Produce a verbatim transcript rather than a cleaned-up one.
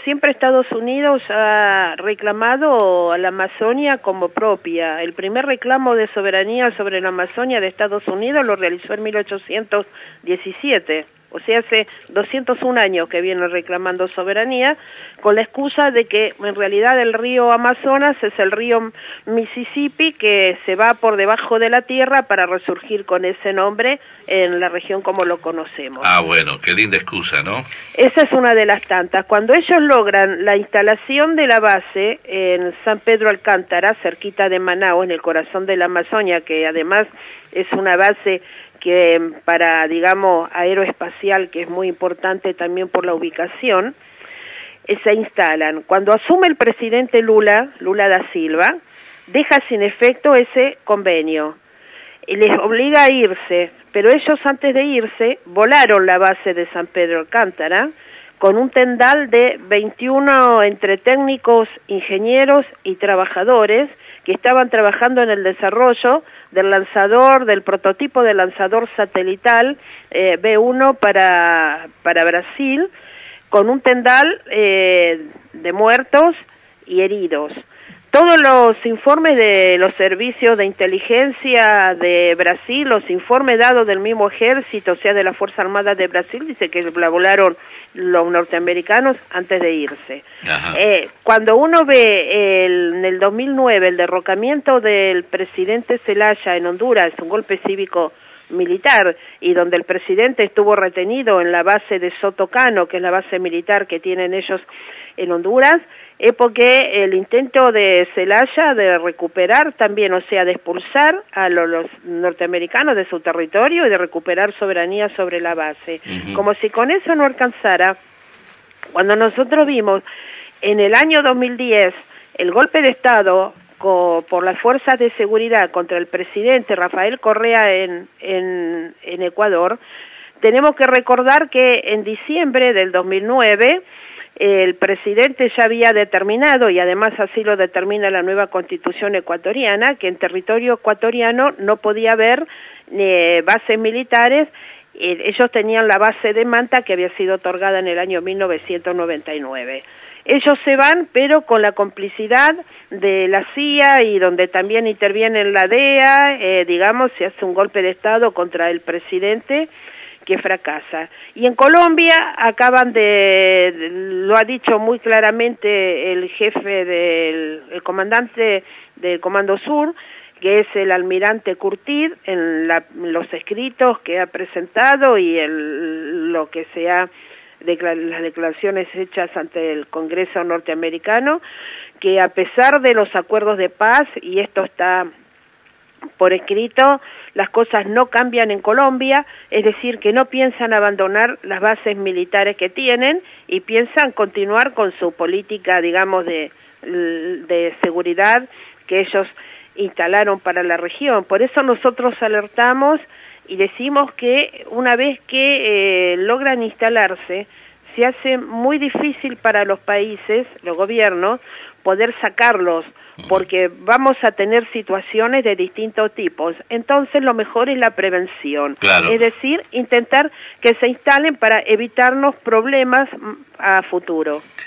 siempre Estados Unidos ha reclamado a la Amazonia como propia. El primer reclamo de soberanía sobre la Amazonia de Estados Unidos lo realizó en mil ochocientos diecisiete. O sea, hace doscientos un años que vienen reclamando soberanía, con la excusa de que en realidad el río Amazonas es el río Mississippi que se va por debajo de la tierra para resurgir con ese nombre en la región como lo conocemos. Ah, bueno, qué linda excusa, ¿no? Esa es una de las tantas. Cuando ellos logran la instalación de la base en San Pedro Alcántara, cerquita de Manaus, en el corazón de la Amazonia, que además es una base que para, digamos, aeroespacial, que es muy importante también por la ubicación, eh, se instalan. Cuando asume el presidente Lula, Lula da Silva, deja sin efecto ese convenio, y les obliga a irse, pero ellos antes de irse volaron la base de San Pedro Alcántara con un tendal de veintiuno entre técnicos, ingenieros y trabajadores que estaban trabajando en el desarrollo del lanzador, del prototipo de lanzador satelital eh, B uno para, para Brasil, con un tendal eh, de muertos y heridos. Todos los informes de los servicios de inteligencia de Brasil, los informes dados del mismo ejército, o sea, de la Fuerza Armada de Brasil, dice que la volaron los norteamericanos antes de irse. Eh, cuando uno ve el, en el dos mil nueve el derrocamiento del presidente Zelaya en Honduras, un golpe cívico militar, y donde el presidente estuvo retenido en la base de Sotocano, que es la base militar que tienen ellos en Honduras, es porque el intento de Zelaya de recuperar también, o sea, de expulsar a los, los norteamericanos de su territorio y de recuperar soberanía sobre la base. Uh-huh. Como si con eso no alcanzara, cuando nosotros vimos en el año dos mil diez el golpe de Estado co, por las fuerzas de seguridad contra el presidente Rafael Correa en, en, en Ecuador, tenemos que recordar que en diciembre del dos mil nueve el presidente ya había determinado, y además así lo determina la nueva constitución ecuatoriana, que en territorio ecuatoriano no podía haber eh, bases militares. Eh, ellos tenían la base de Manta, que había sido otorgada en el año mil novecientos noventa y nueve. Ellos se van, pero con la complicidad de la C I A, y donde también interviene la D E A, eh, digamos, se hace un golpe de Estado contra el presidente, que fracasa. Y en Colombia acaban de, lo ha dicho muy claramente el jefe del el comandante del Comando Sur, que es el almirante Curtid, en la, los escritos que ha presentado y el, lo que se ha declar, las declaraciones hechas ante el Congreso norteamericano, que a pesar de los acuerdos de paz, y esto está por escrito, las cosas no cambian en Colombia, es decir, que no piensan abandonar las bases militares que tienen y piensan continuar con su política, digamos, de, de seguridad que ellos instalaron para la región. Por eso nosotros alertamos y decimos que una vez que eh, logran instalarse, se hace muy difícil para los países, los gobiernos, poder sacarlos, porque vamos a tener situaciones de distintos tipos. Entonces lo mejor es la prevención, claro. Es decir, intentar que se instalen para evitarnos problemas a futuro.